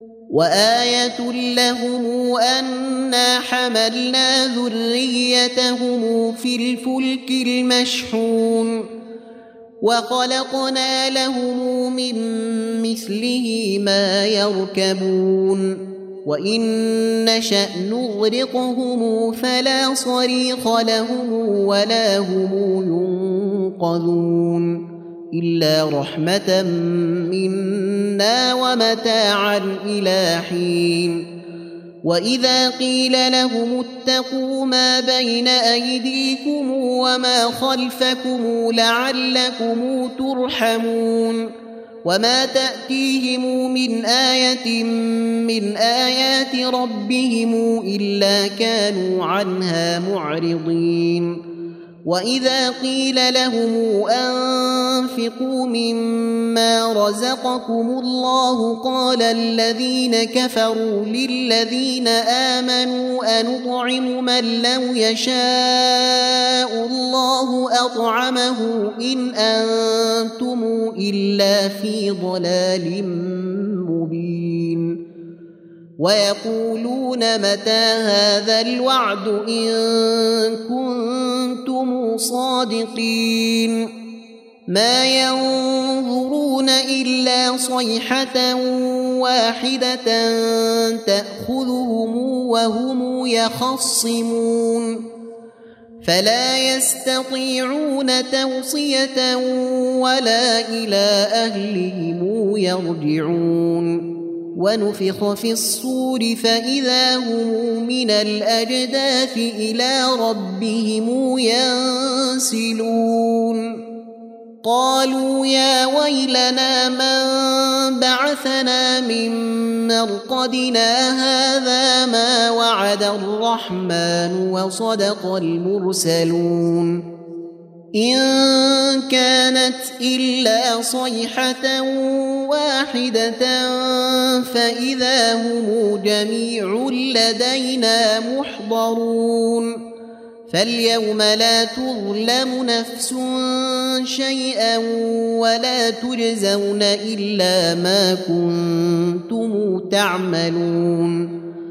وآية لهم أنا حملنا ذريتهم في الفلك المشحون وخلقنا لهم من مثله ما يركبون وإن نشأ نغرقهم فلا صريخ لهم ولا هم ينقذون إلا رحمة منا ومتاعا إلى حين وإذا قيل لهم اتقوا ما بين أيديكم وما خلفكم لعلكم ترحمون وما تأتيهم من آية من آيات ربهم إلا كانوا عنها معرضين وإذا قيل لهم أنفقوا مما رزقكم الله قال الذين كفروا للذين آمنوا أنطعم من لو يشاء الله أطعمه إن أنتم إلا في ضلال مبين ويقولون متى هذا الوعد إن كنتم صادقين ما ينظرون إلا صيحة واحدة تأخذهم وهم يخصمون فلا يستطيعون توصية ولا إلى أهلهم يرجعون ونفخ في الصور فإذا هم من الأجداث إلى ربهم ينسلون قالوا يا ويلنا من بعثنا من مرقدنا هذا ما وعد الرحمن وصدق المرسلون إن كانت إلا صيحة واحدة فإذا هم جميع لدينا محضرون فاليوم لا تظلم نفس شيئا ولا تجزون إلا ما كنتم تعملون